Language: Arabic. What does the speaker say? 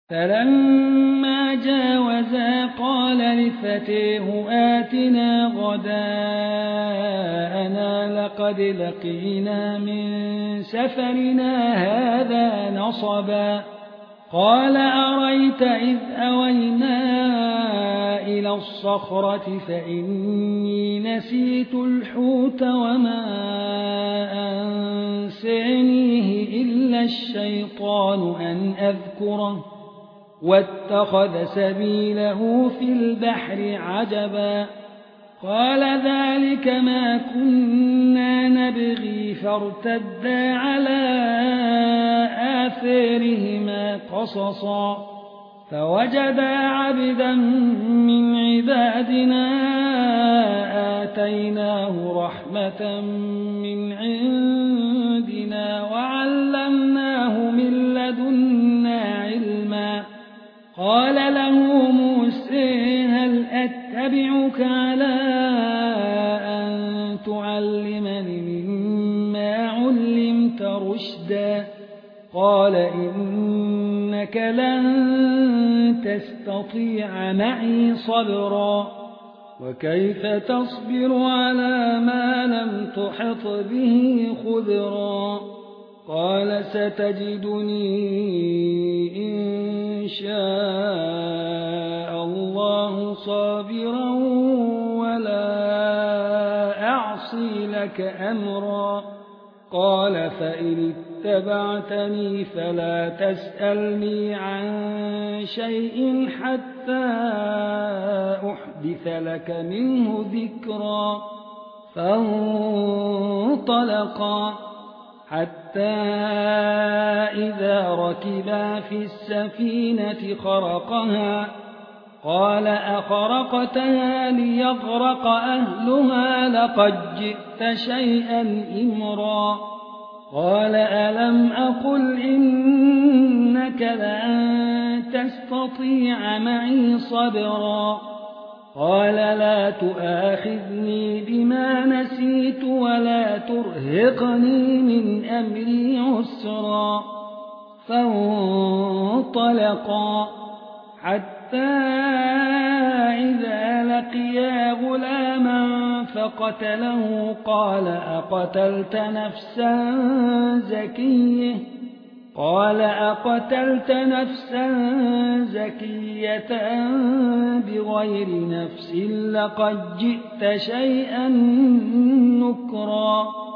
فلما جاوزا قال لفتيه آتنا غداءنا لقد لقينا من سفرنا هذا نصبا قال أريت إذ أوينا إلى الصخرة فإني نسيت الحوت وما أنسانيه إلا الشيطان أن أذكره واتخذ سبيله في البحر عجبا قال ذلك ما كنا نبغي فارتدا على آثارهما قصصا فوجدا عبدا من عبادنا آتيناه رحمة من عندنا وعلمناه من لدنا علما قال له موسى هل أتبعك على أن تعلمني مما علمت رشدا قال إنك لن تستطيع معي صبرا وكيف تصبر على ما لم تحط به خبرا قال ستجدني إن شاء الله صابرا ولا أعصي لك أمرا قال فإن اتبعتني فلا تسألني عن شيء حتى أحدث لك منه ذكرا فانطلقا حتى إذا ركبا في السفينة خرقها قال أخرقتها ليغرق أهلها لقد جئت شيئا إمرا قال ألم أقل إنك لن تستطيع معي صبرا قال لا تؤاخذني بما نسيت ولا ترهقني من أمري عسرا فانطلقا حتى إذا لقيا غلاما فقتله قال أقتلت نفسا زكية بغير نفس لقد جئت شيئا نكرا